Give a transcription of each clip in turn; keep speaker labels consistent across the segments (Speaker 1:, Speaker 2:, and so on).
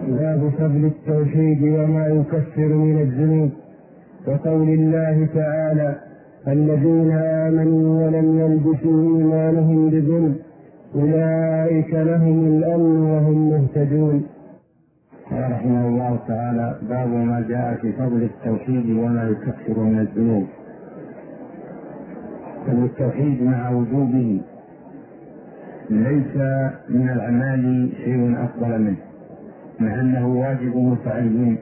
Speaker 1: باب فضل التوحيد وما يكفر من الذنوب. وقول الله تعالى: الذين آمنوا ولم يلبسوا إيمانهم بظلم أولئك لهم الأمن وهم مهتدون.
Speaker 2: قال رحمه الله تعالى: باب ما جاء في فضل التوحيد وما يكفر من الذنوب. فالتوحيد مع وجوبه ليس من الأعمال شيء أفضل منه، مع أنه واجب متعين.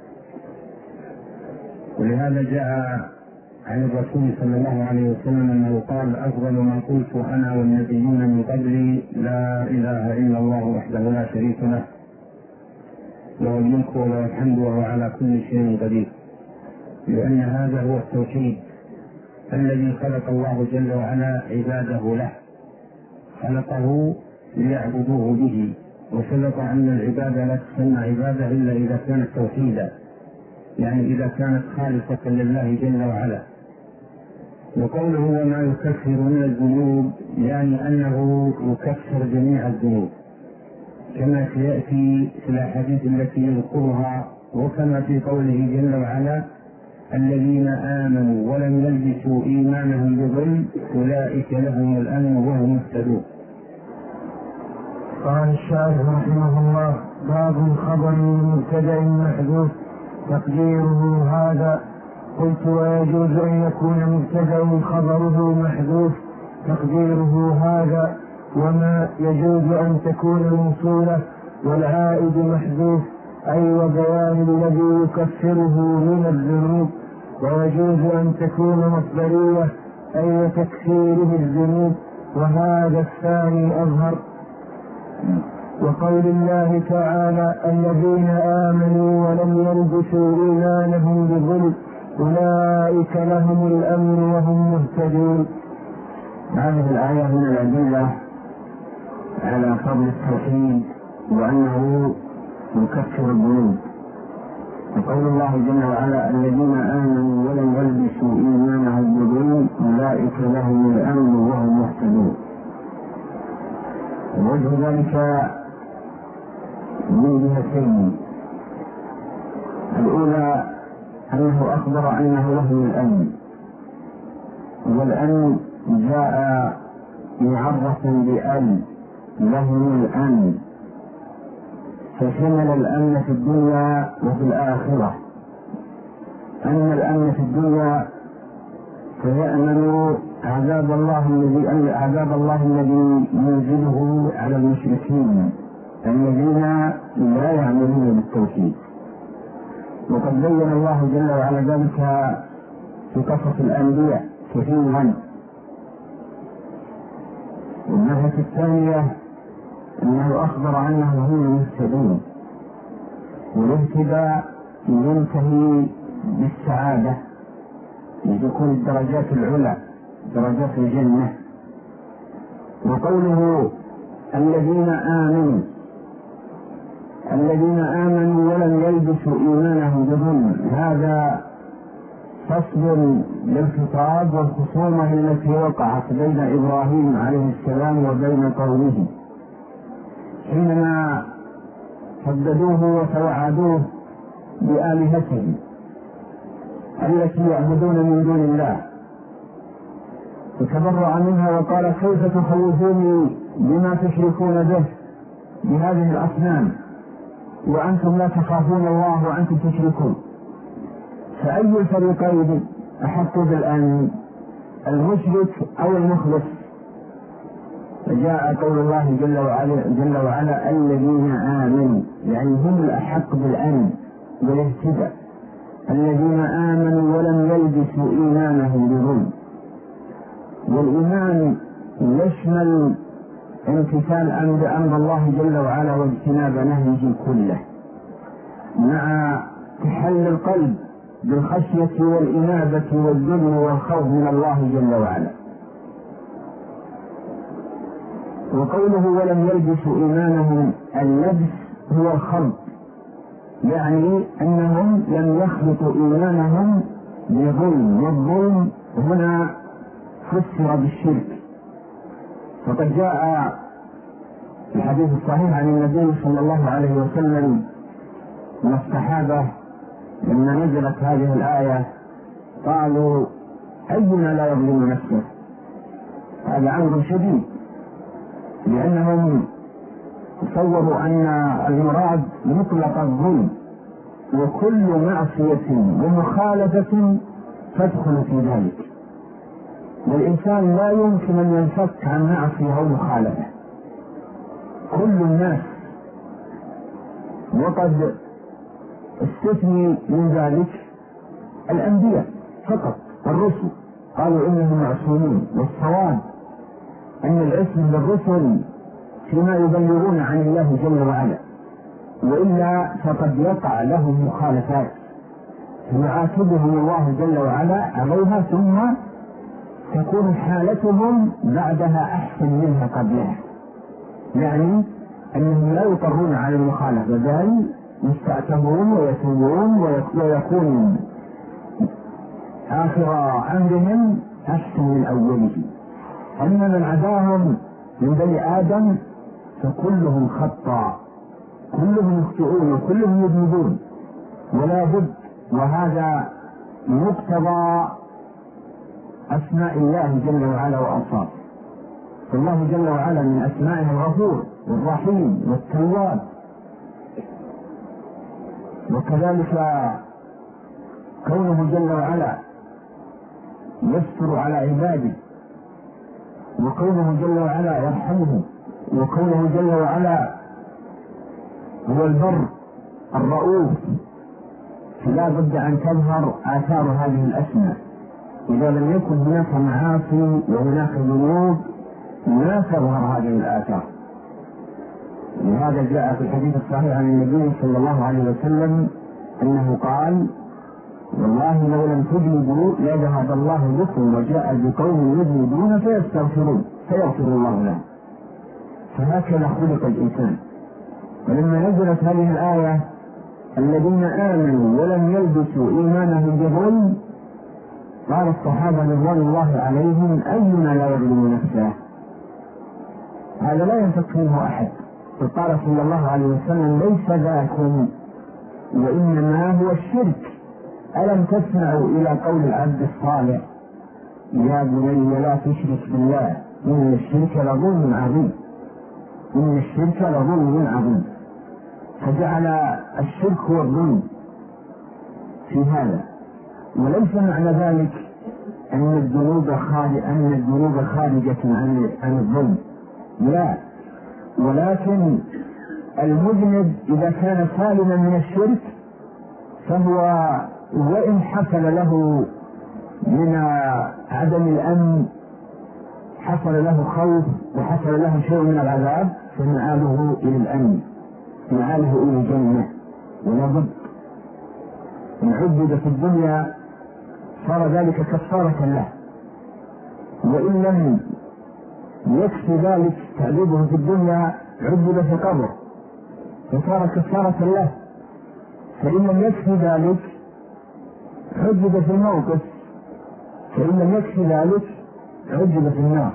Speaker 2: ولهذا جاء عن الرسول صلى الله عليه وسلم أنه قال: أفضل ما قلت أنا والنبيون من قبلي لا إله إلا الله وحده لا شريك له، له الملك وله الحمد وهو على كل شيء قدير. لأن هذا هو التوحيد الذي خلق الله جل وعلا عباده له، خلقه ليعبدوه به، وسبق أن العبادة لا تسمى عبادة إلا إذا كانت توحيدا، يعني إذا كانت خالصة لله جل وعلا. وقوله وما يكفر من الذنوب يعني أنه يكفر جميع الذنوب، كما سيأتي في الأحاديث التي يذكرها، وكما في قوله جل وعلا: الذين آمنوا ولم يلبسوا إيمانهم بظلم أولئك لهم الأمن وهم مهتدون.
Speaker 1: قال الشارح رحمه الله: باب خبر مبتدأ محذوف تقديره هذا. قلت: ويجوز أن يكون مبتدأ خبره محذوف تقديره هذا، وما يجوز أن تكون موصولة والعائد محذوف، أي وبيان الذي يكفره من الذنوب. ويجوز أن تكون مصدرية، أي تكفيره الذنوب، وهذا الثاني أظهر. وقول الله تعالى: الذين آمنوا ولم يلبسوا إيمانهم بظلم أولئك لهم الأمن وهم مهتدون.
Speaker 2: هذه الآية من الأدلة على فضل التوحيد وأنه يكفر الذنوب. وقول الله جل وعلا: الذين آمنوا ولم يلبسوا إيمانهم بظلم أولئك لهم الأمن وهم مهتدون. ووجه ذلك من جهتين: الأولى أنه أخبر أنه لهم الأمن، والأمن جاء معرفا بأن لهم الأمن، فشمل الأمن في الدنيا وفي الآخرة. أن الأمن في الدنيا فيأمن عذاب الله الذي ينزله على المشركين الذين لا يعملون بالتوحيد. وقد بين الله جل وعلا ذلك في قصص الأنبياء كثيرا. والناحية الثانية أنه أخبر أنه هم المهتدون، والاهتداء ينتهي بالسعادة لدخول الدرجات العلى، درجات الجنة. وقوله الذين آمنوا ولم يلبسوا إيمانهم بظلم، هذا فصل للخطاب والخصومة التي وقعت بين إبراهيم عليه السلام وبين قومه حينما هددوه وتوعدوه بآلهتهم التي يعبدون من دون الله، فتبرأ منها وقال: كيف تخوفوني بما تشركون به بهذه الأصنام وأنتم لا تخافون الله وأنتم تشركون؟ فأي الفريقين أحق بالأمن، المشرك أو المخلص؟ فجاء قول الله جل وعلا: الذين آمنوا، يعني هم الأحق بالأمن والاهتداء. الذين آمنوا ولم يلبسوا إيمانهم بظلم. والإيمان يشمل امتثال أمر الله جل وعلا واجتناب نهيه كله، مع تحل القلب بالخشية والإنابة والذل والخوف من الله جل وعلا. وقوله ولم يلبسوا إيمانهم، اللبس هو الخلط، يعني أنهم لم يخلطوا إيمانهم بظلم، والظلم هنا فسر بالشرك. فقد جاء في الحديث الصحيح عن النبي صلى الله عليه وسلم
Speaker 1: من الصحابة لما نزلت هذه الآية قالوا أينا لا يظلم نفسه. هذا أمر شديد، لأنهم تصوروا أن المراد مطلق الظلم، وكل معصية ومخالفة تدخل في ذلك، والإنسان لا يمكن أن ينفك عن معصية أو مخالفة، كل الناس. وقد استثني من ذلك الأنبياء فقط، الرسل قالوا إنهم معصومون، والصواب أن العصمة للرسل فيما يبلغون عن الله جل وعلا، وإلا فقد يقع لهم مخالفات فيعاتبهم الله جل وعلا عليها، ثم تكون حالتهم بعدها أحسن منها قبلها، يعني أنهم لا يقرون على المخالفة بل يستعتبون ويتوبون ويكون آخر أمرهم أحسن من أوله. أما من عداهم من بني آدم فكلهم خطأ، كلهم يخطئون وكلهم يذنبون، ولا بد، وهذا مقتضى أسماء الله جل وعلا وأوصافه. فالله جل وعلا من أسمائه الغفور والرحيم والتواب، وكذلك كونه جل وعلا يستر على عباده، وكونه جل وعلا يرحمه، وكونه جل وعلا هو البر الرؤوف، فلا بد أن تظهر آثار هذه الأسماء. إذا لم يكن هناك معاصي وهناك ذنوب لا تظهر هذه الآثار. لهذا جاء في الحديث الصحيح عن النبي صلى الله عليه وسلم أنه قال: والله لو لم تذنبوا لذهب الله بكم وجاء بقوم يذنبون فيستغفرون فيغفر الله لهم. فهكذا خلق الإنسان. ولما نزلت هذه الآية الذين آمنوا ولم يلبسوا إيمانهم بظلم، قال الصحابة رضوان الله عليهم: أينا لا يظلم نفسه؟ هذا لا ينفك منه أحد. فقال صلى الله عليه وسلم: ليس ذاكم وإنما هو الشرك. ألم تسمعوا إلى قول العبد الصالح: يا بني لا تشرك بالله إن الشرك لظلم عظيم، إن الشرك لظلم عظيم. فجعل الشرك هو الظلم في هذا، وليس معنى ذلك أن الذنوب خارجة عن الظلم، لا، ولكن المذنب إذا كان سالما من الشرك فهو وإن حصل له من عدم الأمن، حصل له خوف وحصل له شيء من العذاب، فمآله إلى الأمن، مآله إلى الجنة. ولا بد إن عبد في الدنيا صار ذلك كفارة له، وإن لم يكفي ذلك تعذيبه في الدنيا عبد في قبره فصار كفارة له، فإن لم يكفي ذلك عذب في الموقف، فإن لم يكفي ذلك عذب في النار،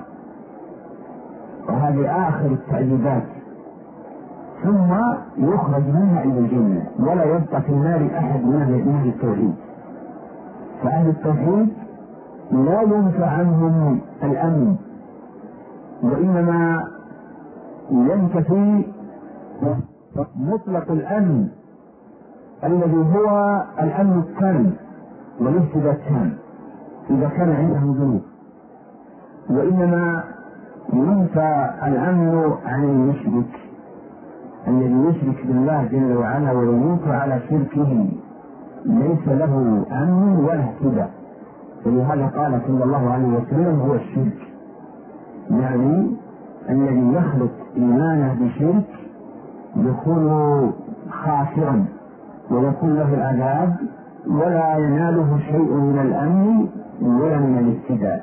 Speaker 1: وهذه آخر التعذيبات، ثم يخرج منها إلى الجنة، ولا يبقى في النار أحد من أهل التوحيد. فأهل التوحيد لا ينفع عنهم الأمن، وإنما ينتفي مطلق الأمن الذي هو الأمن التام والاهتداء التام إذا كان عندهم ذنوب، وإنما ينفى الأمن عن المشرك الذي يشرك بالله جل وعلا ويموت على شركه، ليس له أمن ولا اهتداء. ولهذا قال صلى الله عليه وسلم: هو الشرك، يعني الذي يخلط إيمانه بشرك يكون خاسرا ويكون له العذاب، ولا يناله شيء من الأمن ولا من الاهتداء.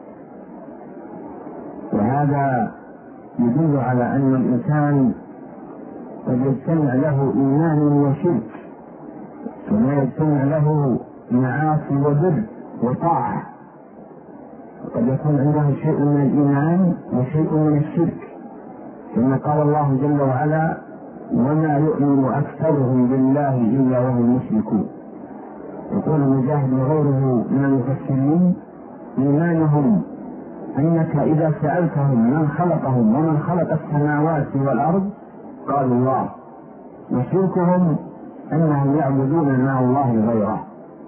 Speaker 1: وهذا يدل على أن الإنسان قد يجتمع له إيمان وشرك، وما يجتمع له معاصي وبر وطاعة، وقد يكون عنده شيء من الإيمان وشيء من الشرك، كما قال الله جل وعلا: وما يؤمن أكثرهم بالله إلا وهم مشركون. يقول مجاهد وغيره من المفسرين: إيمانهم أنك إذا سألتهم من خلقهم ومن خلق السماوات والأرض قالوا الله، وشركهم أنهم يعبدون مع الله غيره.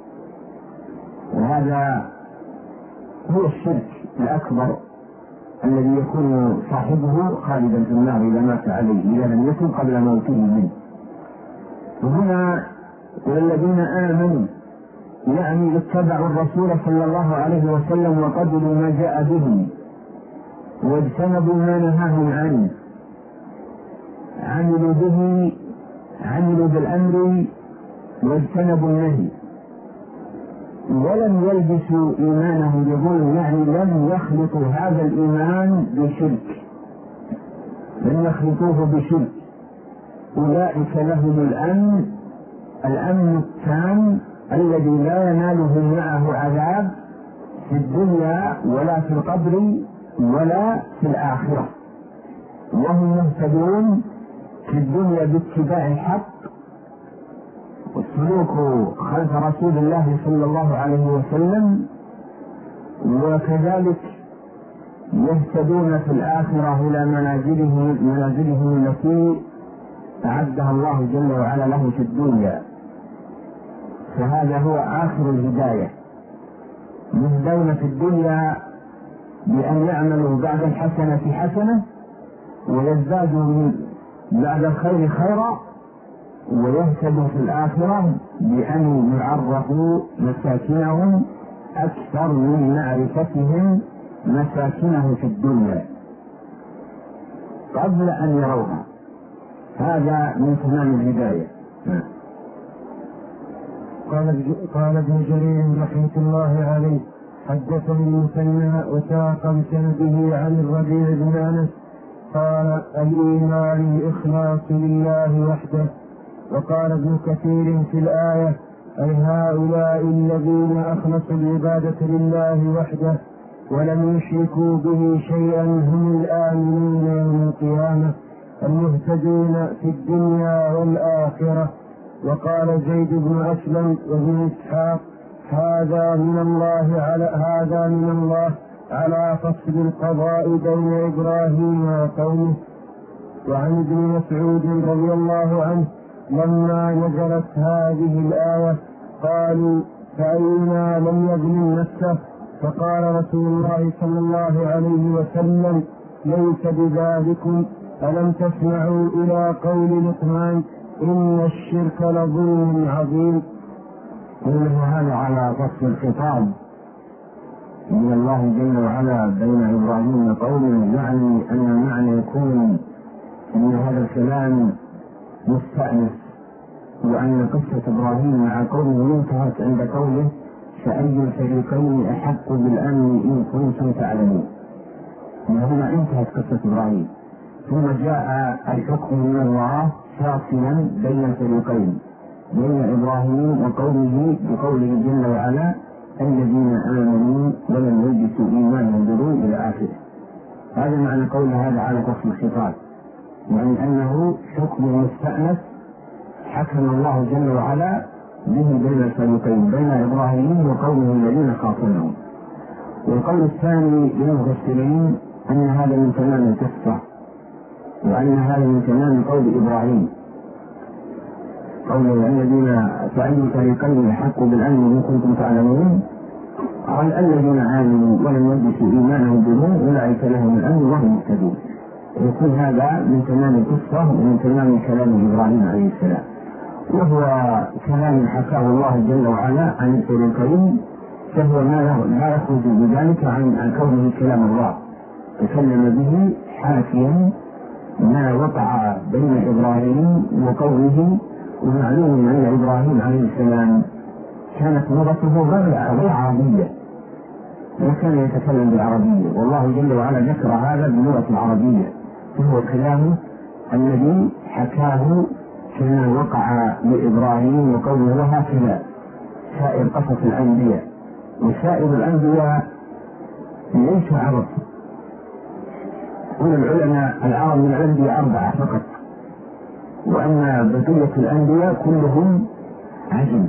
Speaker 1: وهذا هو الشرك الأكبر الذي يكون صاحبه خالدا في النار إذا مات عليه، إذا لم يكن قبل موته منه. وهنا والذين آمنوا يعني اتبعوا الرسول صلى الله عليه وسلم وقبلوا ما جاء به واجتنبوا ما نهاهم عنه، عملوا به، عملوا بالأمر واجتنبوا النهي، ولم يلبسوا إيمانهم بظلم، يعني لم يخلطوا هذا الإيمان بشرك، لم يخلطوه بشرك. أولئك لهم الأمن التام الذي لا ينالهم معه عذاب في الدنيا ولا في القبر ولا في الآخرة، وهم مهتدون في الدنيا باتباع الحق والسلوك خلف رسول الله صلى الله عليه وسلم، وكذلك يهتدون في الآخرة إلى منازلهم التي أعدها الله جل وعلا له في الدنيا. فهذا هو آخر الهداية، يهدون في الدنيا بأن يعملوا بعد الحسنة حسنة، ويزدادوا بعد الخير خيرا، ويهتدوا في الآخرة بأن يعرفوا مساكنهم أكثر من معرفتهم مساكنه في الدنيا قبل أن يروها. هذا من تمام الهداية.
Speaker 2: قال ابن جرير رحمة الله عليه: حدثني المثنى وساق بسنده عن الربيع بن أنس قال: الإيمان الإخلاص لله وحده. وقال ابن كثير في الآية: أي هؤلاء الذين أخلصوا العبادة لله وحده ولم يشركوا به شيئا هم الآمنون يوم القيامة المهتدون في الدنيا والآخرة. وقال زيد بن أسلم وابن إسحاق: هذا من الله على فصل القضاء بين إبراهيم وقومه. وعن ابن مسعود رضي الله عنه لما نزلت هذه الآية قالوا: فأينا لم يظلم نفسه؟ فقال رسول الله صلى الله عليه وسلم: ليس بذلكم، ألم تسمعوا إلى قول لقمان: إن الشرك لظلم عظيم.
Speaker 1: كله هذا على فصل الخطاب من الله جل وعلا بين إبراهيم وقومه، يعني أن المعنى يكون أن هذا الكلام مستأنس، وأن قصة إبراهيم مع قومه انتهت عند قوله: فأي الفريقين أحق بالأمن إن كنتم تعلمون. وهنا انتهت قصة إبراهيم، ثم جاء الحكم من الله فاصلا بين الفريقين، بين إبراهيم وقومه بقوله جل وعلا: الذين آمنوا ولم يلبسوا إيمانهم بظلم إلى آخره. هذا معنى قول هذا على فصل الخطاب، يعني أنه حكم مستأنس حكم الله جل وعلا به بين الفريقين، بين إبراهيم وقومه الذين خاصمهم. والقول الثاني للمفسرين أن هذا من تمام القصة، وأن هذا من تمام قول إبراهيم، قوله: الذين فأي الفريقين أحق بالأمن إن كنتم تعلمون. قال: الذين آمنوا ولم يلبسوا إيمانهم بظلم أولئك لهم الأمن وهم مهتدون. يكون هذا من تمام القصة ومن تمام كلام إبراهيم عليه السلام، وهو كلام حكاه الله جل وعلا عن الفريقين، فهو ما يخرج بذلك عن كونه كلام الله، تكلم به حاكيا ما وقع بين إبراهيم وقومه. ومعلوم أن إبراهيم عليه السلام كانت لغته غير عربية، وكان يتكلم بالعربية، والله جل وعلا ذكر هذا باللغة العربية، وهو كلامه الذي حكاه كما وقع لإبراهيم وقومه. وهكذا سائر قصص الأنبياء، وسائر الأنبياء ليس عرب. قل العلماء العرب من الأنبياء 4 فقط: وأن بقية الأنبياء كلهم عجم.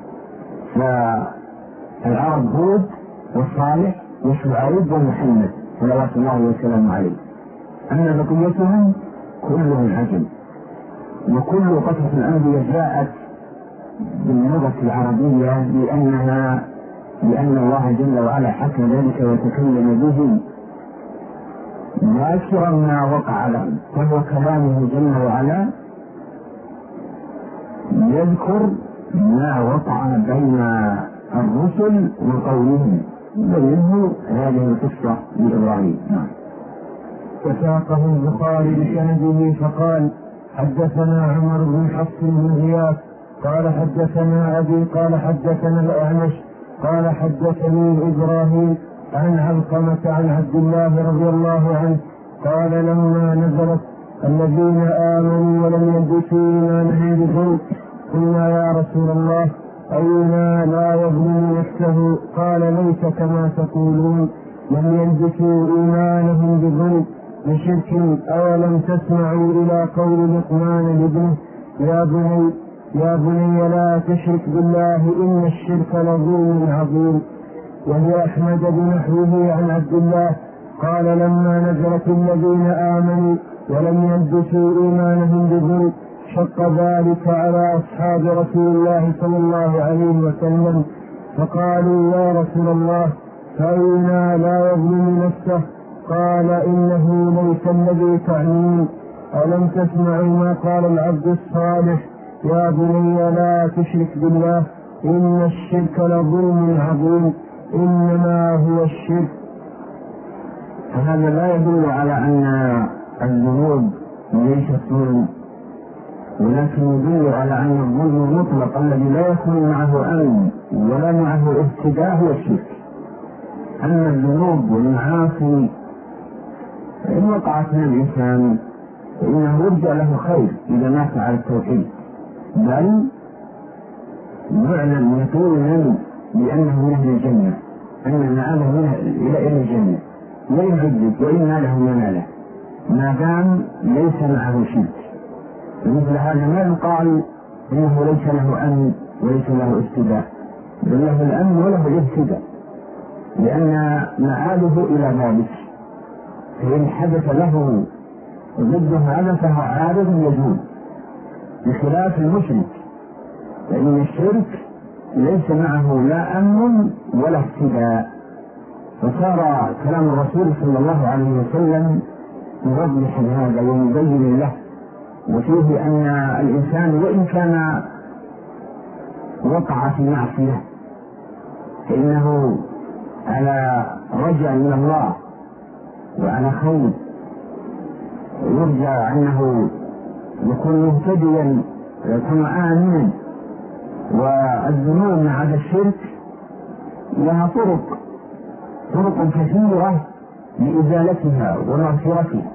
Speaker 1: فالعرب هود وصالح وشعيب ومحمد صلوات الله وسلامه عليه، أما بقيتهم كلهم عجم. وكل قصص الأنبياء جاءت باللغة العربية لأن الله جل وعلا حكى ذلك وتكلم به ذاكرا ما وقع لهم، وهو كلامه جل وعلا يذكر ما وقع بين الرسل وقومهم، ومنه هذه القصة لإبراهيم.
Speaker 2: وساقه البخاري بسنده فقال: حدثنا عمر بن حفص بن غياث قال حدثنا أبي قال حدثنا الأعمش قال حدثني إبراهيم عن علقمة عن عبد الله رضي الله عنه قال: لما نزلت الذين آمنوا ولم يلبسوا إيمانهم بظلم قلنا: يا رسول الله، أينا لا يظلم نفسه؟ قال: ليس كما تقولون، لم يلبسوا إيمانهم بظلم بشرك. أولم تسمعوا إلى قول لقمان لابنه: يا بني لا تشرك بالله إن الشرك لظلم عظيم. وهي أحمد بنحوه عن عبد الله قال: لما نزلت الذين آمنوا ولم يلبسوا إيمانهم بظلم شق ذلك على أصحاب رسول الله صلى الله عليه وسلم، فقالوا: يا رسول الله، فأينا لا يظلم نفسه؟ قال: إنه ليس الذي تعنين. ألم تسمعوا ما قال العبد الصالح: يا بني لا تشرك بالله إن الشرك لظلم عظيم، إنما هو الشرك.
Speaker 1: فهذا لا يدل على أن الذنوب ليست ظلم، ولكن يدل على أن الظلم المطلق الذي لا يكون معه أمن ولا معه اهتداء هو الشرك. أما الذنوب والمعاصي فإن وقعت من الإنسان فإنه يرجع له خير إذا مات على التوحيد، بل يعلم يقينا بأنه من أهل الجنة، أن مآله إلى الجنة، وإن عذب وإن له مناله ما دام ليس معه شرك. مثل هذا ما يقال إنه ليس له أمن وليس له اهتداء، بل له الأمن وله الاهتداء، لأن مآله إلى ذلك. فإن حدث له ضد هذا فهو عارض يجوز، بخلاف المشرك، فإن الشرك ليس معه لا أمن ولا اهتداء. فصار كلام الرسول صلى الله عليه وسلم يوضح هذا ويبين له، وفيه أن الإنسان وإن كان وقع في معصية فإنه على رجاء من الله وعلى خير، يرجى أنه يكون مهتديا ويكون آمنا. والذنوب مع هذا الشرك لها طرق كثيرة لإزالتها ومغفرتها،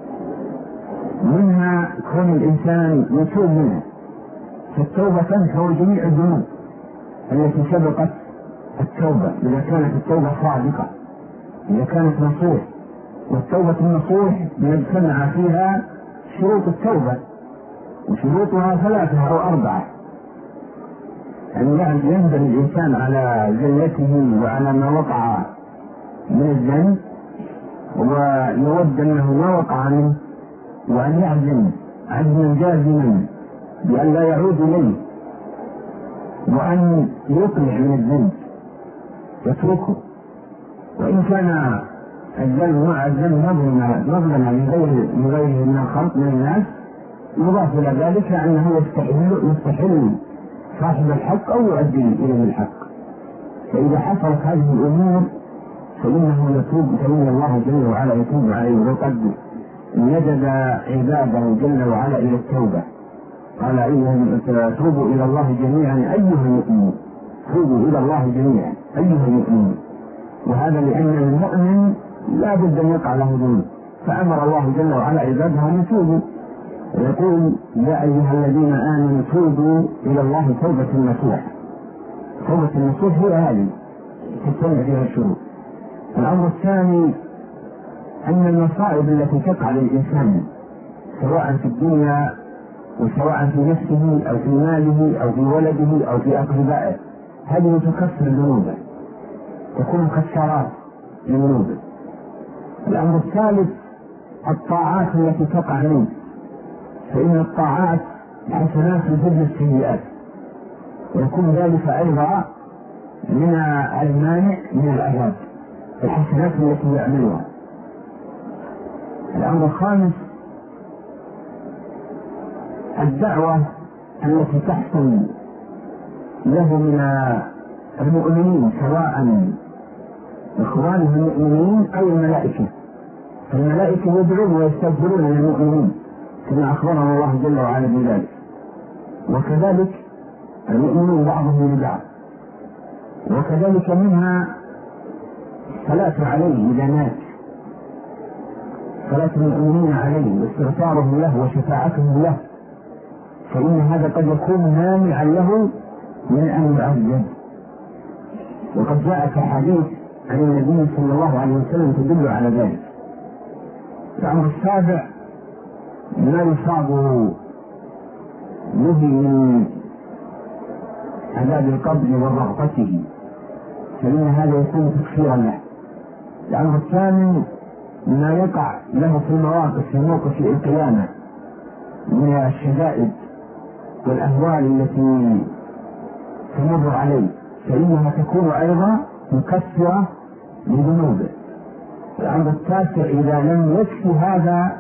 Speaker 1: منها كون الإنسان يتوب منها، فالتوبة تنحو جميع الذنوب التي سبقت التوبة إذا كانت التوبة صادقة، إذا كانت نصوح. والتوبة النصوح يجتمع فيها شروط التوبة، وشروطها 3 أو 4: أن يندم الإنسان على زلته وعلى ما وقع من الذنب ويود أنه ما وقع منه، وأن يعزم عزما جازما بأن لا يعود إليه، وأن يقلع من الذنب يتركه. وإن كان الذنب مظلما من غيره من الخلق من الناس، يضاف إلى ذلك أنه يستحل صاحب الحق أو يؤدي إليه الحق. فإذا حصلت هذه الأمور فإنه يتوب، فإن الله جل وعلا يتوب عليه، وقد ندب عباده جل وعلا إلى التوبة. قال: توبوا إلى الله جميعا أيها المؤمنون، توبوا إلى الله جميعا أيها المؤمنون. وهذا لأن المؤمن لا بد أن يقع له ذنوب، فأمر الله جل وعلا عباده أن يتوبوا، ويقول: يا أيها الذين آمنوا توبوا إلى الله توبة نصوح. توبة النصوح هي هذه تجتمع فيها الشروط. الأمر الثاني أن المصائب التي تقع للإنسان سواء في الدنيا وسواء في نفسه أو في ماله أو في ولده أو في أقربائه، هذه تكفر ذنوبه، تكون كفارات لذنوبه. الأمر الثالث الطاعات التي تقع منه، فإن الطاعات حسنات تذل السيئات، ويكون ذلك أيضا من المانع من العذاب، الحسنات التي يعملها. الأمر الخامس الدعوة التي تحصل له من المؤمنين، سواء إخوانه المؤمنين أو الملائكة، فالملائكة يدعون ويستغفرون للمؤمنين كما أخبرنا الله جل وعلا بذلك، وكذلك المؤمنون بعضهم لبعض. وكذلك منها الصلاة عليه إذا مات، صلاة المؤمنين عليه واستغفارهم له وشفاعتهم له، فإن هذا قد يكون مانعا له من أن يعذب. وقد جاءت أحاديث عن النبي صلى الله عليه وسلم تدل على ذلك. الأمر السابع ما يصاب به من عذاب القبر ورغبته، فإن هذا يكون تكفيرا له. الأمر الثامن ما يقع له في موقف القيامة من الشدائد والأهوال التي تمر عليه، فإنها تكون أيضا مكفرة لذنوبه. الأمر التاسع إذا لم يكفي هذا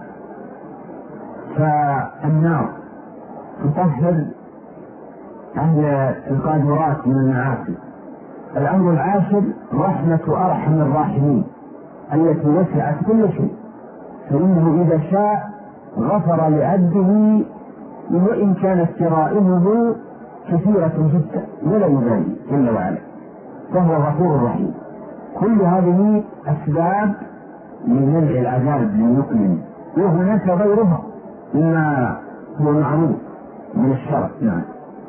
Speaker 1: فالنار تطهر أهل القادرات من المعاصي. الأمر العاشر رحمة أرحم الراحمين التي وسعت كل شيء، فإنه إذا شاء غفر لعبده وإن كانت جرائمه كثيرة جدا ولا يبالي جل وعلا، فهو غفور رحيم. كل هذه أسباب لمنع العذاب للمؤمن، وهناك غيرها مما هو معروف من الشرع. نعم.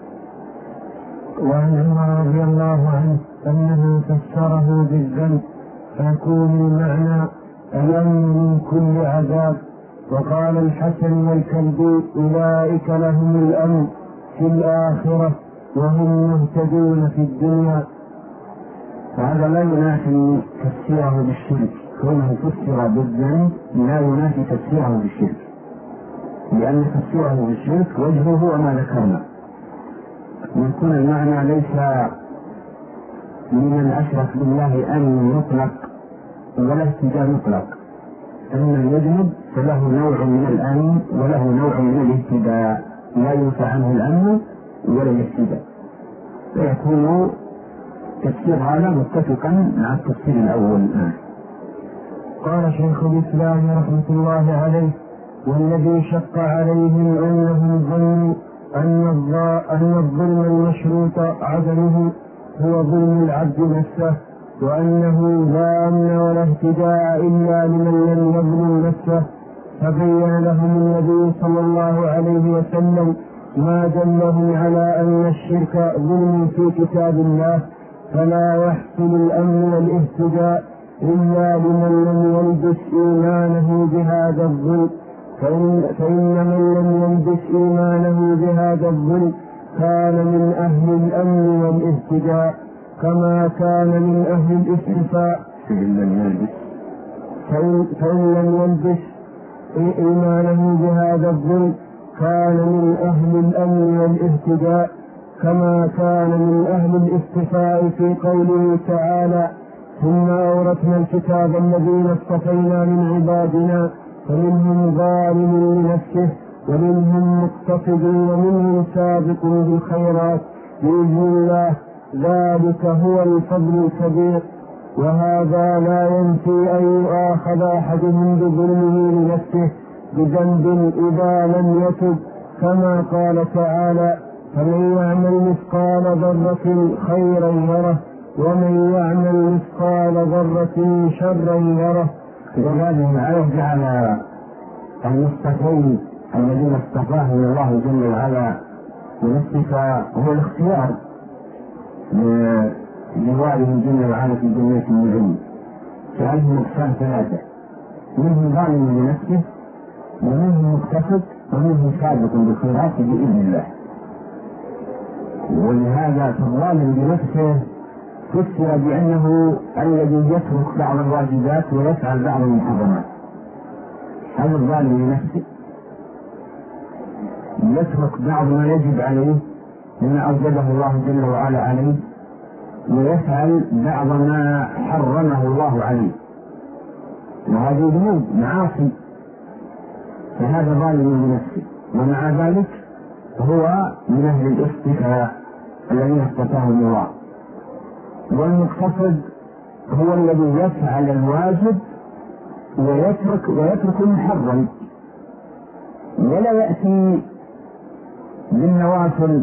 Speaker 2: وعن عمر رضي الله عنه أنه فسره بالذنب فيكون المعنى الأمن من كل عذاب. وقال الحسن والكلبي أولئك لهم الأمن في الآخرة وهم مهتدون في الدنيا.
Speaker 1: وهذا لا ينافي تفسيره بالشرك، كونه فسر بالذنب لا ينافي تفسيره بالشرك، لأن تفسيره بالشرك وجهه وما ذكرنا، ويكون المعنى ليس لمن أشرك بالله أمن مطلق ولا اهتداء مطلق، أما المذنب فله نوع من الأمن وله نوع من الاهتداء، لا ينفع عنه الأمن ولا الاهتداء، فيكون تفسير هذا متفقا مع التفسير الأول.
Speaker 2: قال شيخ الإسلام رحمة الله عليه: والذي شق عليهم أنهم ظنوا أن الظلم المشروط عدمه هو ظلم العبد نفسه، وأنه لا أمن ولا اهتداء إلا لمن لم يظلم نفسه، فبين لهم النبي صلى الله عليه وسلم ما دلهم على أن الشرك ظلم في كتاب الله، فلا يحصل الأمن والاهتداء إلا لمن لم يلبس إيمانه بهذا الظلم، فإن من لم يلبس إيمانه بهذا الظلم كان من أهل الأمن والاهتداء كما كان من أهل الاستفاء. فإن لم يلبس إيمانه بهذا الظلم كان من أهل الأمن والاهتداء كما كان من أهل الاستفاء في قوله تعالى: ثم أورثنا الكتاب الذين اصطفينا من عبادنا فمنهم ظالم لنفسه ومنهم مقتصد ومنهم سابق بالخيرات بإذن الله، ذلك هو الفضل الكبير. وهذا لا ينفي أن يؤاخذ أحدهم بظلمه لنفسه بذنب إذا لم يتب، كما قال تعالى: فمن يعمل مثقال ذرة خيرا يره ومن يعمل مثقال ذرة شرا يره.
Speaker 1: وهذه الآية جعل المصطفين الذين اصطفاهم الله جل وعلا والاصطفاء هو الاختيار لجواله جل وعلا في جنة النعيم، فهذه أقسام ثلاثة: منهم ظالم لنفسه ومنهم مقتصد ومنه سابق بالخيرات بإذن الله. ولهذا فالظالم بنفسه فسر بأنه الذي يترك بعض الواجبات ويفعل بعض المحرمات. هذا الظالم بنفسه يترك بعض ما يجب عليه مما أوجبه الله جل وعلا عليه، ويفعل بعض ما حرمه الله عليه، وهذه ذنوب معاصي. فهذا ظالم بنفسه، ومع ذلك هو من أهل الاصطفاء الذين اصطفاهم الله. والمقتصد هو الذي يفعل الواجب ويترك المحرم، ولا يأتي بالنوافل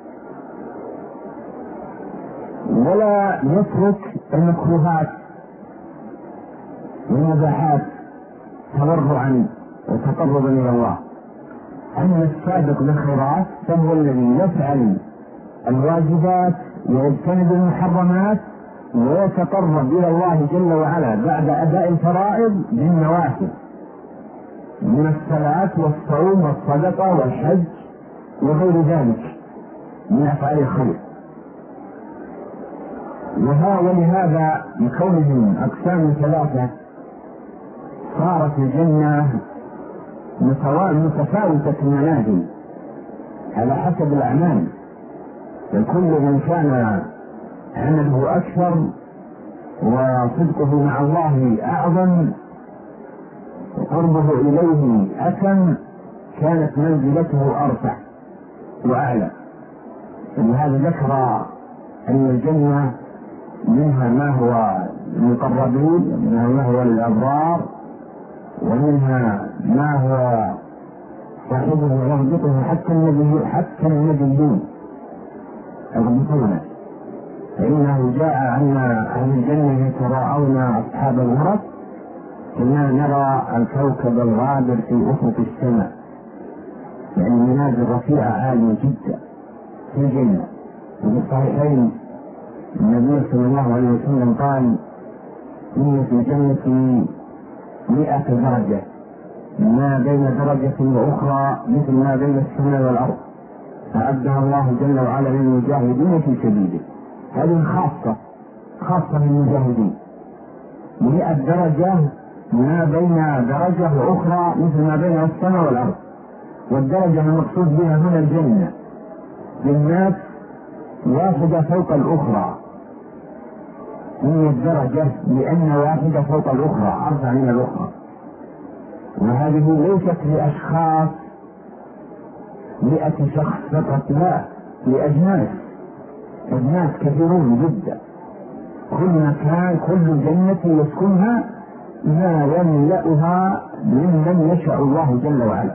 Speaker 1: ولا يترك المكروهات والمباحات تورعا وتقربا إلى الله. أما السابق بالخيرات فهو الذي يفعل الواجبات ويجتنب المحرمات ويتقرب إلى الله جل وعلا بعد أداء الفرائض بالنوافل من الصلاة والصوم والصدقة والحج وغير ذلك من أفعال الخير. ولهذا لكونهم أقسام ثلاثة صارت الجنة متفاوتة المنازل على حسب الأعمال، فكل من كان عمله أكثر وصدقه مع الله أعظم وقربه إليه أتم كانت منزلته أرفع وأعلى. ولهذا ذكر أن الجنة منها ما هو المقربين ومنها ما هو الأبرار ومنها ما هو صاحبه يربطه حتى النبيين يربطونه. فإنه جاء أن أهل الجنة يتراءون أصحاب الغرف كما نرى الكوكب الغابر في أفق السماء، يعني منازل رفيعة عالية جدا في الجنة. وفي الصحيحين النبي صلى الله عليه وسلم قال إن في الجنة 100 درجة، ما بين درجة وأخرى مثل ما بين السماء والأرض، أعدها الله جل وعلا للمجاهدين في سبيله. هذه خاصة للمجاهدين. 100 درجة ما بين درجة وأخرى مثل ما بين السماء والأرض. والدرجة المقصود بها هنا الجنة، جنات واحدة فوق الأخرى، 100 درجة لأن واحدة فوق الأخرى أرفع من الأخرى. وهذه ليست لأشخاص 100 شخص فقط، لا، لأجناس كثيرون جدا. كل مكان كل جنة يسكنها ما يملأها ممن يشاء الله جل وعلا.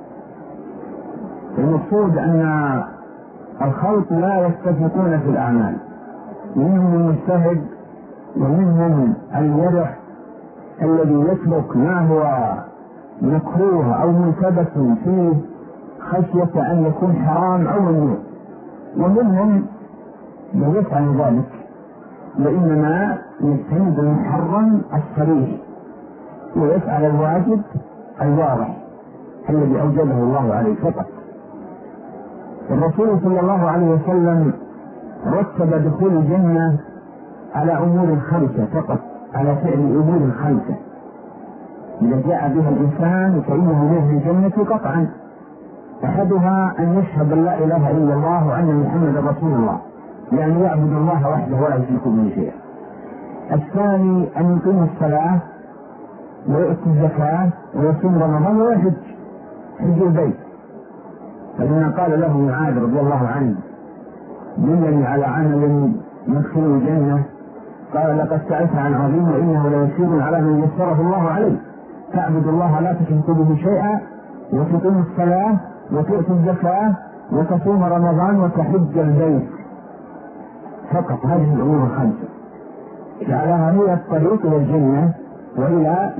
Speaker 1: المقصود أن الخلق لا يتفقون في الأعمال، منهم المجتهد ومنهم الورع الذي يترك ما هو مكروه أو ملتبس فيه خشية أن يكون حرام أو ممنوع، ومنهم من يفعل ذلك وإنما يجتنب المحرم الصريح ويفعل الواجب الواضح الذي أوجبه الله عليه فقط. الرسول صلى الله عليه وسلم رتب دخول الجنة على أمور 5 فقط، على فعل أمور 5 إذا جاء بها الإنسان فإنه له الجنة قطعا. أحدها أن يشهد أن لا إله إلا الله وأن محمد رسول الله، يعني يعبد الله وحده ولا يشرك به شيئا. الثاني أن يقيم الصلاة ويؤتي الزكاة ويصوم رمضان ويحج البيت. فلما قال له معاذ رضي الله عنه دلني على عمل يدخل الجنة، قال لقد سألت عن عظيم وإنه ليسير على من يسره الله عليه، تعبد الله لا تشرك به شيئا وتقيم الصلاة وتؤتي الزكاة وتصوم رمضان وتحج البيت فقط. هذه الأمور 5 جعلها هي الطريق إلى الجنة وإلى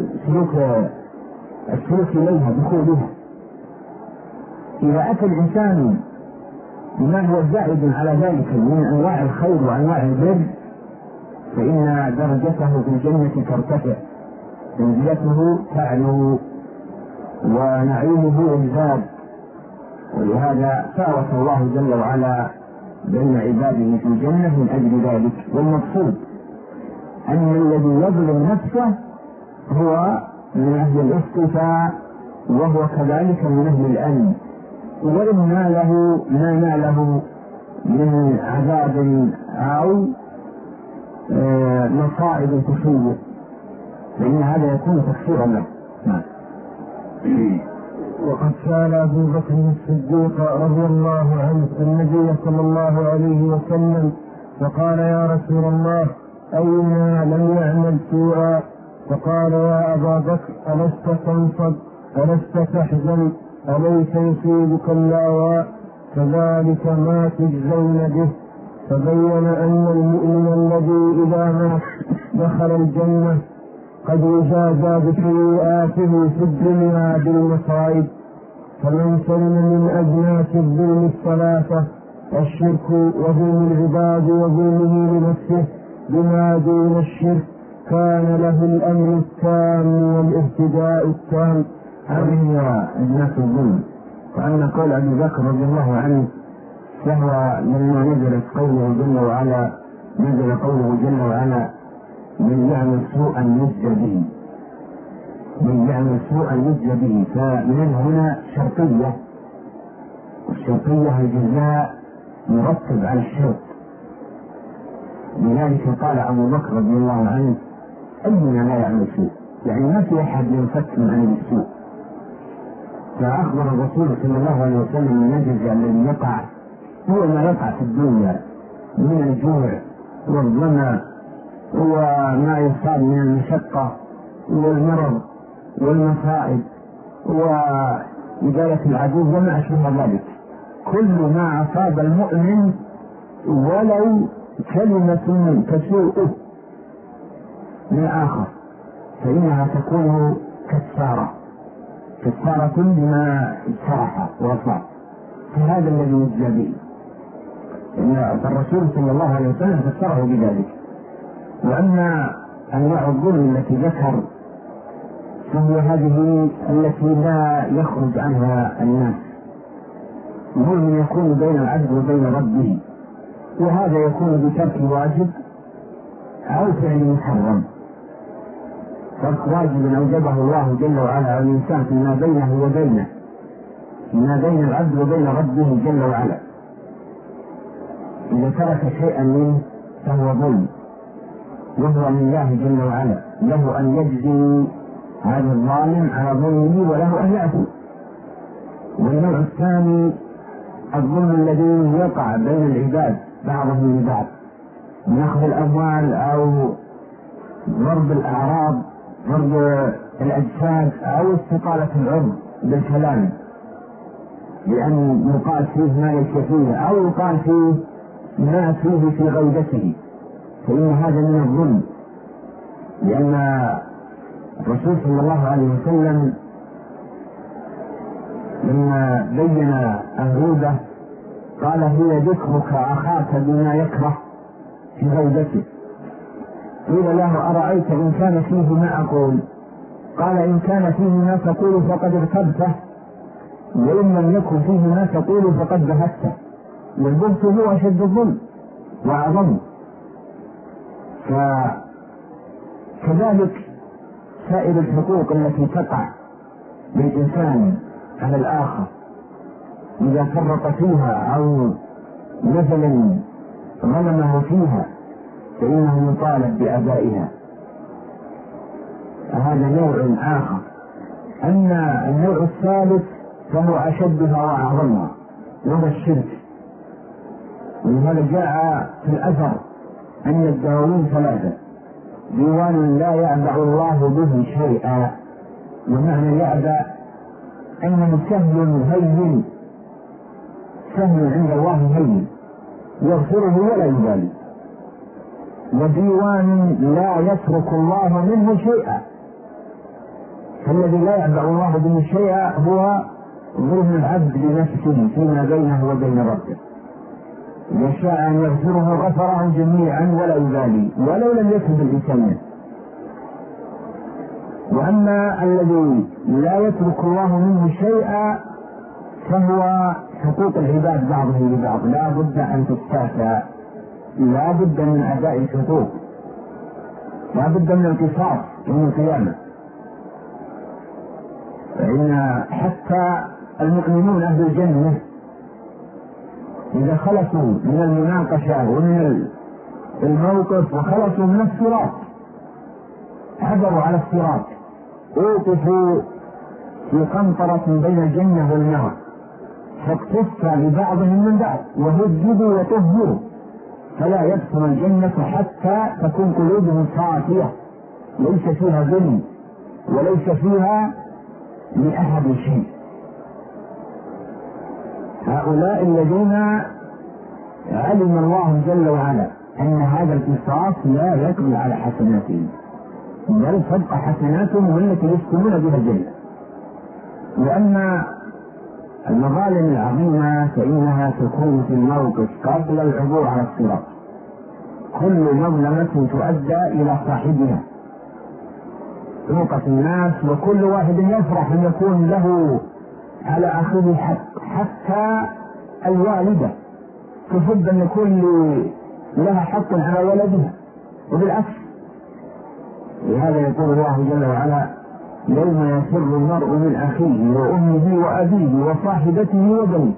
Speaker 1: السلوك إليها دخولها. إذا أتى الإنسان بما هو زائد على ذلك من أنواع الخير وأنواع البر فإن درجته في الجنة ترتفع، منزلته تعلو. ونعيمه يزداد. ولهذا فارق الله جل وعلا بين عباده في الجنة من أجل ذلك. والمقصود أن الذي يظلم نفسه هو من أهل الاصطفاء، وهو كذلك من أهل الأمن، وإن ناله ما ناله من عذاب أو مصائب تصيبه فإن هذا يكون تكفيرا له.
Speaker 2: وقد سأل أبو بكر الصديق رضي الله عنه النبي صلى الله عليه وسلم فقال: يا رسول الله، أينا لم يعمل سوءا؟ فقال: يا أبا بكر، ألست تنصب؟ ألست تحزن؟ أليس يصيبك اللاواء؟ كذلك ما تجزون به. فبين أن المؤمن الذي إذا مات دخل الجنة قد يجازى بسيئاته في الدنيا بالمصائب. فمن سلم من أجناس الظلم الثلاثة: الشرك وظلم العباد وظلمه لنفسه بما دون الشرك، كان له الأمر التام والاهتداء التام.
Speaker 1: هذه هي أجناس الظلم. وأن قول أبي بكر رضي الله عنه فهو لما نزلت قوله جل وعلا، نزل قوله جل وعلا: من يعمل سوءا يجزى به، من يعمل سوءا يجزى به. فمن هنا شرطية، والشرطية الجزاء مرتب على الشرط. لذلك قال أبو بكر رضي الله عنه: أينا لا يعمل سوء؟ يعني ما في أحد ينفك عن السوء. فأخبر الرسول صلى الله عليه وسلم من الجزاء الذي يقع هو ما يقع في الدنيا من الجوع والظمأ وما يصاب من المشقة والمرض والمصائب وإزالة العدو وما أشبه ذلك. كل ما أصاب المؤمن ولو كلمة تسوءه من آخر فإنها تكون كفارة لما اجترح وصاب. فهذا الذي يجزى به. فالرسول صلى الله عليه وسلم فسره بذلك. وأما أنواع الظلم التي ذكر فهي هذه التي لا يخرج عنها الناس. ظلم يكون بين العبد وبين ربه، وهذا يكون بترك واجب أو فعل محرم. ترك واجب أوجبه الله جل وعلا على الإنسان فيما بينه وبينه، فيما بين العبد وبين ربه جل وعلا. إذا ترك شيئا منه فهو ظلم، وهو من الله جل وعلا، له أن يجزي هذا الظالم على ظلمه وله أن يعفو. والنوع الثاني الظلم الذي يقع بين العباد بعضهم لبعض من أخذ الأموال أو ضرب الأعراض، ضرب الأجساد أو استطالة العرض بالكلام، لأن يقال فيه ما ليس فيه أو يقال فيه ما فيه في غيبته، فإن هذا من الظلم. لأن الرسول صلى الله عليه وسلم لما بين الغيبة قال: هي ذكرك أخاك بما يكره في غيبته. قيل له: أرأيت إن كان فيه ما أقول؟ قال: إن كان فيه ما تقول فقد ارتبته، وإن لم يكن فيه ما تقول فقد بهته. والبهت هو أشد الظلم وأعظم. فكذلك سائر الحقوق التي تقع للإنسان على الآخر إذا فرط فيها أو مثلا ظلمه فيها فإنه يطالب بأدائها. هذا نوع آخر. أما النوع الثالث فهو أشدها وأعظمها، وهو الشرك. ولهذا جاء في الأثر أن الدواوين ثلاثة: ديوان لا يعبأ الله به شيئا. ومعنى يعبأ أنه سهل هين، سهل عند الله هين يغفره ولا يبالي. وديوان لا يترك الله منه شيئا. فالذي لا يعبأ الله به شيئا هو ظلم العبد لنفسه فيما بينه وبين ربه. إذا شاء أن يغفره غفره جميعا ولا يبالي ولو لم يكن بالإنسان. وأما الذي لا يترك الله منه شيئا فهو حقوق العباد بعضهم لبعض، لا بد أن تستافى، لا بد من أداء الحقوق، لا بد من القصاص يوم القيامة. فإن حتى المؤمنون أهل الجنة إذا خلصوا من المناقشة ومن الموقف وخلصوا من الصراط، عبروا على الصراط، اوقفوا في قنطرة بين الجنة والنار، فاقتصى لبعضهم من بعض وهجبوا وطهروا، فلا يدخل الجنة حتى تكون قلوبهم صافية ليس فيها ظلم وليس فيها لأحد شيء. هؤلاء الذين علم الله جل وعلا أن هذا القصاص لا يقضي على حسناتهم، بل تبقى حسناتهم والتي يسكنون بها الجنة. وأما المظالم العظيمة فإنها تكون في الموقف قبل العبور على الصراط، كل مظلمة تؤدى إلى صاحبها، توقف الناس وكل واحد يفرح أن يكون له على أخيه حق، حتى الوالدة تحب أن يكون لها حق على ولدها وبالعكس. لهذا يقول الله جل وعلا: يوم يفر المرء من أخيه وأمه وأبيه وصاحبته وبنيه.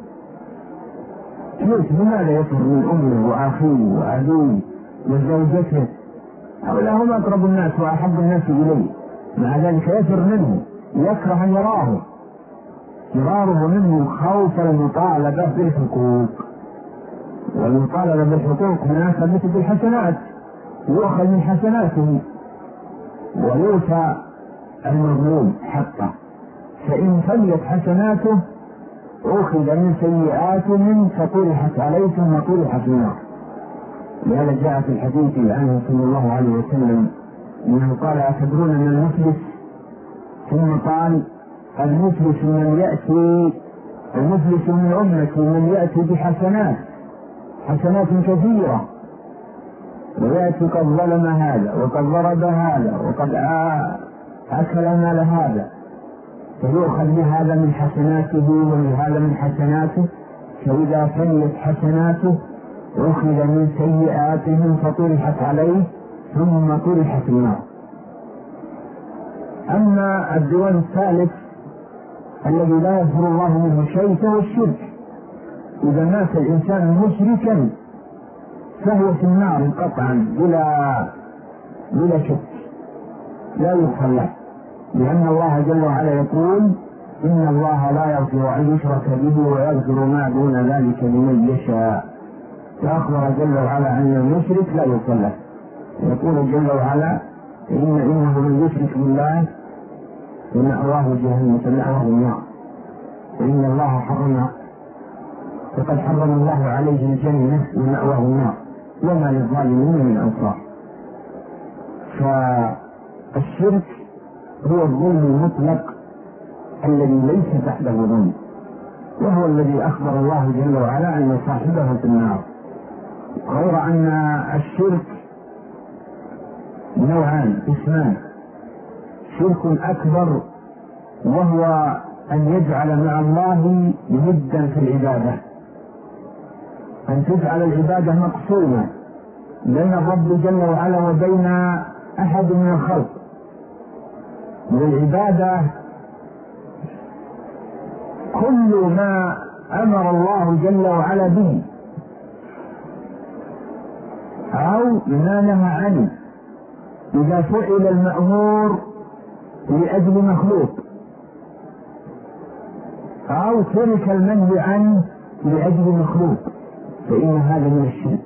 Speaker 1: لماذا يفر من أمه وأخيه وأبيه وزوجته؟ هؤلاء هم أقرب الناس وأحب الناس إليه، مع ذلك يفر منه، يكره أن يراه، فراره منه خوف المطالبة بالحقوق، والمطالبة بالحقوق مناسبة بالحسنات، يؤخذ من حسناته ويؤتى المظلوم حقه، فإن فلت حسناته أخذ من سيئاتهم فطرحت عليه ثم طرحت في النار. لهذا جاء في الحديث عنه صلى الله عليه وسلم أنه قال: أتدرون من المفلس؟ ثم قال: المفلس من أمتي من يأتي بحسنات كثيرة، ويأتي قد ظلم هذا وقد ضرب هذا وقد أكل مال هذا، فيؤخذ بهذا من حسناته وبهذا من حسناته، فإذا فنيت حسناته أخذ من سيئاتهم فطرحت عليه ثم طرحت في النار. أما الديوان الثالث الذي لا يغفر الله منه شيء فهو الشرك. إذا مات الإنسان مشركا فهو في النار قطعا بلا شك، لا يغفر له، لأن الله جل وعلا يقول: إن الله لا يغفر أن يشرك به ويغفر ما دون ذلك لمن يشاء. فأخبر جل وعلا أن المشرك لا يغفر له، يقول جل وعلا: إنه من يشرك بالله فمأواه جهنم فمأواه النار، وإن الله فقد حرم الله عليه الجنة ومأواه النار وما للظالمين من أنصار. فالشرك هو الظلم المطلق الذي ليس بعده ظلم، وهو الذي أخبر الله جل وعلا أن صاحبه في النار. غير أن الشرك نوعان اسمان: شرك أكبر وهو أن يجعل مع الله ندا في العبادة، أن تجعل العبادة مقسومة بين الرب جل وعلا وبين أحد من الخلق. والعبادة كل ما أمر الله جل وعلا به أو ما نهى عنه. إذا فعل المأمور لأجل مخلوق أو ترك المنهي عنه لأجل مخلوق فإن هذا من الشرك.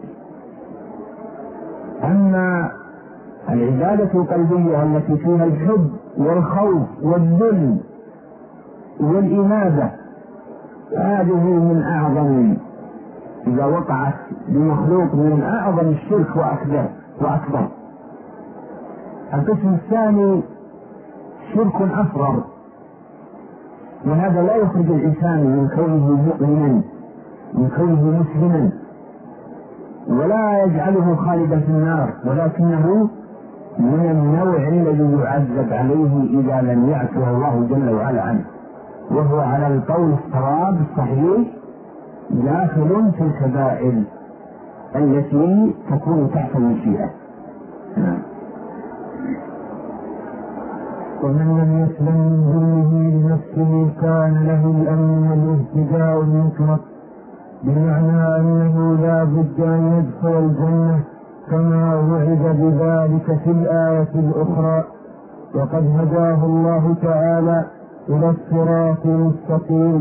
Speaker 1: أما العبادة القلبية التي فيها الحب والخوف والذل والإنابة، هذه من أعظم، إذا وقعت بمخلوق، من أعظم الشرك وأكبر. القسم الثاني شرك أصغر، وهذا لا يخرج الإنسان من كونه مؤمنا، من كونه مسلما، ولا يجعله خالدا في النار، ولكنه من النوع الذي يعذب عليه إذا لم يعفو الله جل وعلا عنه، وهو على القول الصواب الصحيح داخل في الكبائر التي تكون تحت المشيئة.
Speaker 2: ومن لم يسلم من ظلمه لنفسه كان له الأمن والاهتداء المطلق، بمعنى أنه لا بد أن يدخل الجنة كما وعد بذلك في الآية الأخرى. وقد هداه الله تعالى إلى الصراط المستقيم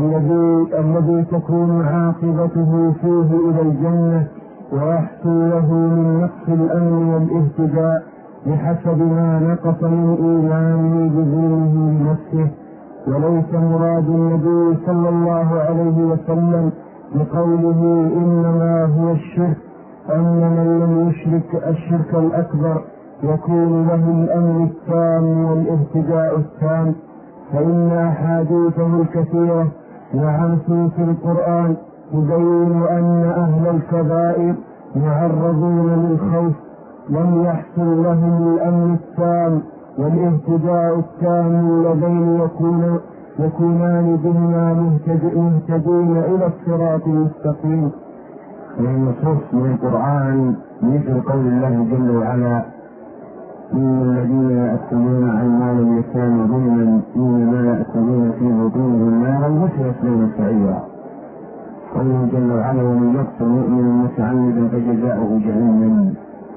Speaker 2: الذي تكون عاقبته فيه إلى الجنة، ويحصل له من نقص الأمن والاهتداء بحسب ما نقص من إيمانه بظلمه لنفسه. وليس مراد النبي صلى الله عليه وسلم بقوله إنما هو الشرك أن من لم يشرك الشرك الأكبر يكون له الأمن التام والاهتداء التام، فإن أحاديثه الكثيرة وعنه في القرآن تبين أن أهل الكبائر معرضون للخوف لم يحصل لهم الأمن التام والاهتداء التام اللذين يكونان بهما مهتدين إلى الصراط المستقيم.
Speaker 1: من نصوص من القرآن مثل قول الله جل وعلا إن الذين يأكلون أموال اليتامى ظلما إنما يأكلون في بطونهم نارا وسيصلون سعيرا. قوله جل وعلا ومن يقتل مؤمنا متعمدا فجزاؤه جهنم.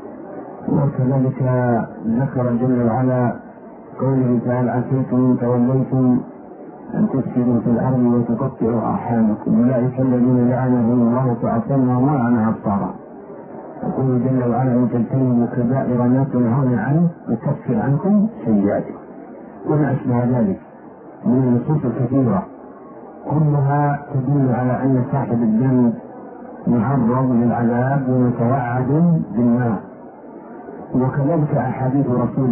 Speaker 1: وكذلك ذكر جل وعلا قوله تعالى عسيتم إن توليتم أن تفسدوا في الأرض وتقطعوا أرحامكم أولئك الذين لعنهم الله فأصمهم وأعمى أبصارهم. يقول جل وعلا إن تجتنبوا كبائر ما تنهون عنه يكفر عنكم سيئاتكم وما أشبه ذلك من النصوص الكثيرة كلها تدل على أن صاحب الذنب معرض للعذاب ومتوعد بالنار. وكذلك أحاديث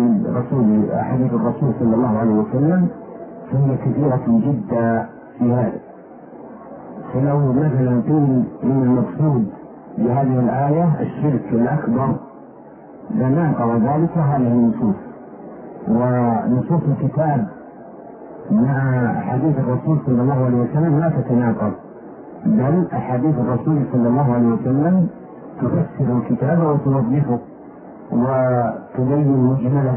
Speaker 1: الرسول صلى الله عليه وسلم فهي كثيرة جدا في هذا. فلو مثلا قيل إن المقصود بهذه الآية الشرك الأكبر لناقض ذلك هذه النصوص، ونصوص الكتاب مع أحاديث الرسول صلى الله عليه وسلم لا تتناقض، بل أحاديث الرسول صلى الله عليه وسلم تفسر الكتاب وتوضحه وتبين مجمله،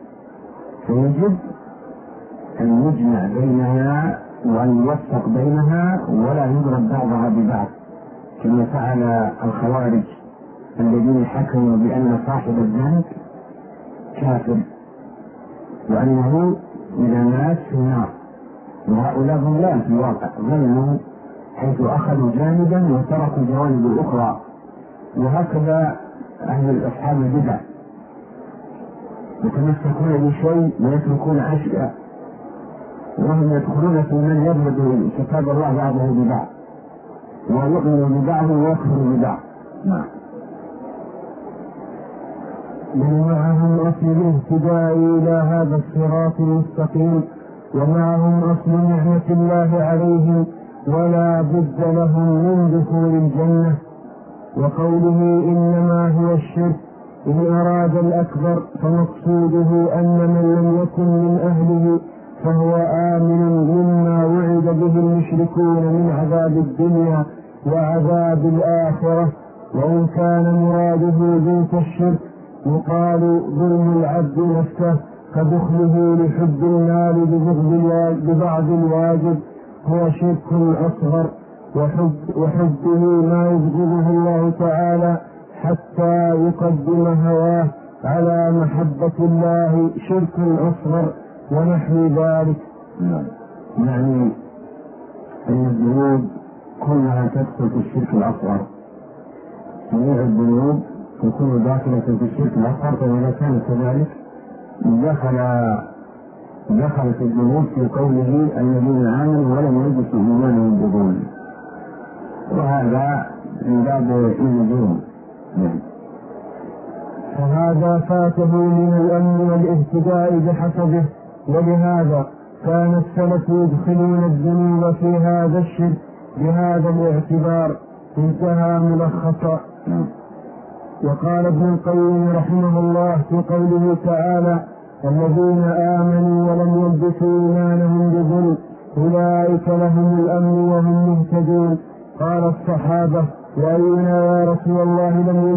Speaker 1: فيجب أن يجمع بينها وأن يوفق بينها ولا يضرب بعضها ببعض كما فعل الخوارج الذين حكموا بأن صاحب الذنب كافر وأنه من الناس في النار، وهؤلاء ضلال في الواقع ظلموا حيث أخذوا جانبا وتركوا جوانب الأخرى. وهكذا أهل أصحاب البدع يتمسكون بشيء ويتركون أشياء، وهم يدخلون في من يبلغ كتاب الله بعضه ببعض ويؤمن ببعض ويكفر ببعض.
Speaker 2: بل معهم أصل الاهتداء إلى هذا الصراط المستقيم، ومعهم أصل نعمة الله عليهم، ولا بد لهم من دخول الجنة. وقوله إنما هو الشرك إن أراد الأكبر فمقصوده أن من لم يكن من أهله فهو آمن مما وعد به المشركون من عذاب الدنيا وعذاب الآخرة. وإن كان مراده جنس الشرك يقال ظلم العبد نفسه كدخله لحب المال ببعض الواجب هو شرك أصغر، وحبه ما يبغضه الله تعالى حتى يقدم هواه على محبة الله شرك أصغر ونحو ذلك.
Speaker 1: يعني أن الذنوب كلها تدخل في الشرك الأصغر، جميع الذنوب تكون داخلة في الشرك الأصغر، فإذا كانت كذلك دخلت الذنوب في قوله الذين آمنوا ولم يلبسوا إيمانهم بظلم، وهذا من باب النجوم.
Speaker 2: فهذا فاته من الأمن والاهتداء بحسبه، ولهذا كان السلف يدخلون الذنوب في هذا الشرك بهذا الاعتبار. انتهى ملخصا.
Speaker 1: وقال ابن القيم رحمه الله في قوله تعالى: الذين آمنوا ولم يلبسوا إيمانهم بظلم أولئك لهم الأمن وهم مهتدون. قال الصحابة: وأينا يا رسول الله لم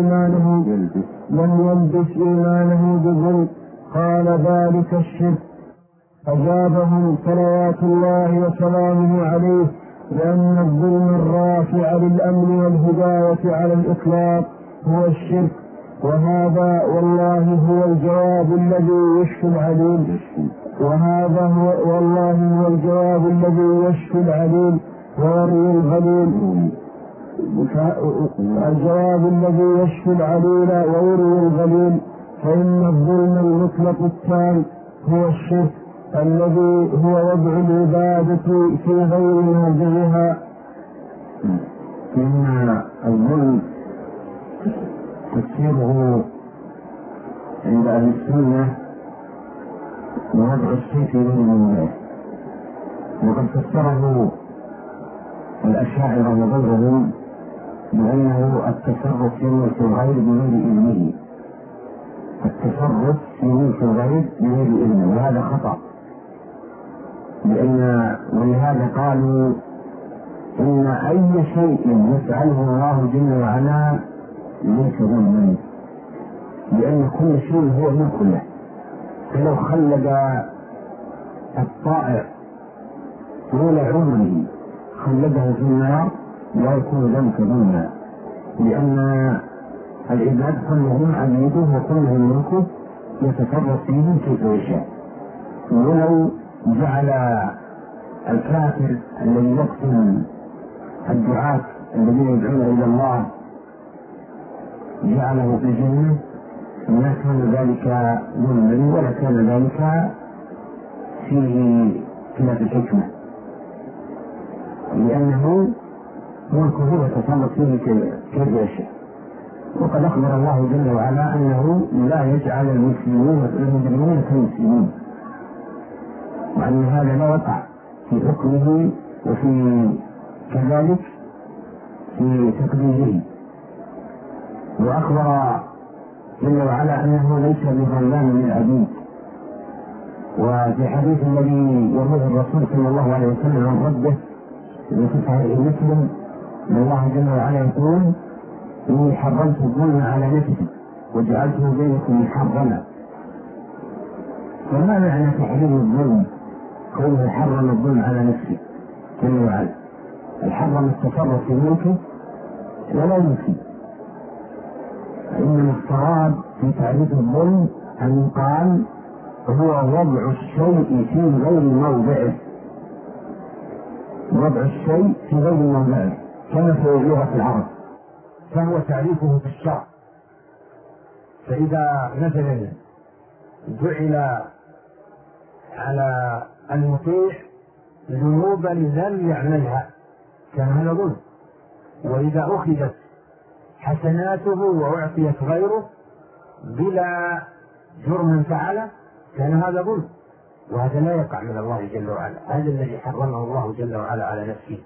Speaker 1: يلبس إيمانه بظلم؟ قال: ذلك الشرك. أجابهم صلوات الله وسلامه عليه لأن الظلم الرافع للأمن والهداية على الإطلاق هو الشرك، وهذا والله هو الجواب الذي يشفي العليل ويروي الغليل. فإن الظلم المطلق التام هو الشرك الذي هو وضع العبادة في غير موضعها.
Speaker 2: إن الظلم تفسيره عند أهل السنة ووضع الشيء في غير موضعه، وقد فسره الأشاعرة وغيرهم بأنه التصرف في ملك الغير بغير إذنه، وهذا خطأ، ولهذا قالوا إن أي شيء يفعله الله جل وعلا ليس ظلما، لأن كل شيء هو ملك له. فلو خلد الطائر طول عمره خلده في النار لا يكون ذلك ظلما، لأن العباد كلهم عبيده وكلهم ملكه يتصرف فيهم كيف يشاء. ولو جعل الكافر الذي يقتل الدعاة الذين يدعون إلى الله جعله في الجنة ما كان ذلك ظلما ولا كان ذلك فيه خلاف الحكمة، لأنه ملكه يتصرف فيه كيف يشاء. وقد أخبر الله جل وعلا أنه لا يجعل المجرمين كالمسلمين، وأن هذا لا وقع في حكمه وفي كذلك في تقديره. وأخبر جل وعلا أنه ليس بظلام للعبيد. وفي حديث الذي يرويه الرسول صلى الله عليه وسلم عن ربه في صحيح مسلم أن الله جل وعلا يقول: إني حرمت الظلم على نفسي وجعلته بينكم محرما. فما معنى تحريم الظلم؟ كونه حرم الظلم على نفسه جل وعلا، الحرم التصرف في ملكه ولا يمكن. إنما الصواب في تعريف الظلم أن يقال هو وضع الشيء في غير موضعه، كما في لغة العرب، فهو تعريفه في الشرع. فإذا مثلا جعل على المطيع ذنوبا لم يعملها كان هذا ظلم، وإذا أخذت حسناته وأعطيت غيره بلا جرم فعله كان هذا ظلم، وهذا لا يقع من الله جل وعلا. هذا الذي حرمه الله جل وعلا على نفسه.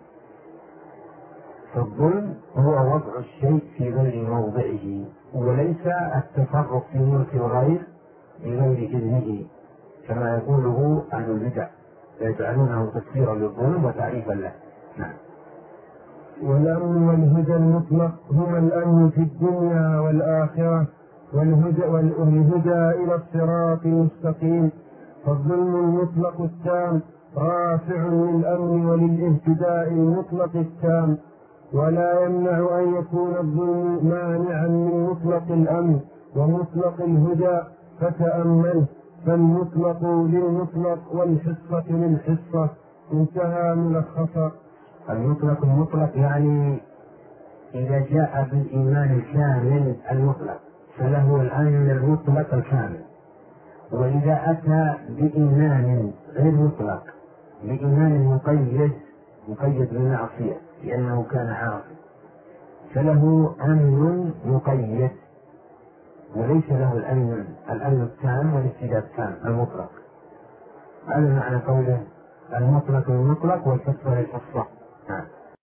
Speaker 2: فالظلم هو وضع الشيء في غير موضعه، وليس التصرف في ملك الغير بغير إذنه كما يقوله أهل البدع، يجعلونه تفسيرا للظلم وتعريفا له. نعم.
Speaker 1: والأمن والهدى المطلق هما الأمن في الدنيا والآخرة، والهدى إلى الصراط المستقيم. فالظلم المطلق التام رافع للأمن وللاهتداء المطلق التام، ولا يمنع أن يكون الظلم مانعا من مطلق الأمن ومطلق الهدى، فتأمله. فالمطلق للمطلق والحصة للحصة. انتهى ملخصا.
Speaker 2: المطلق يعني إذا جاء بالإيمان الكامل المطلق فله الأمن المطلق الكامل، وإذا أتى بإيمان غير مطلق بإيمان مقيد بالمعصية لأنه كان عاصي فله أمن مقيد، وليس له الأمن التام والاهتداء التام المطلق. هذا معنى قوله المطلق والحصة للحصة.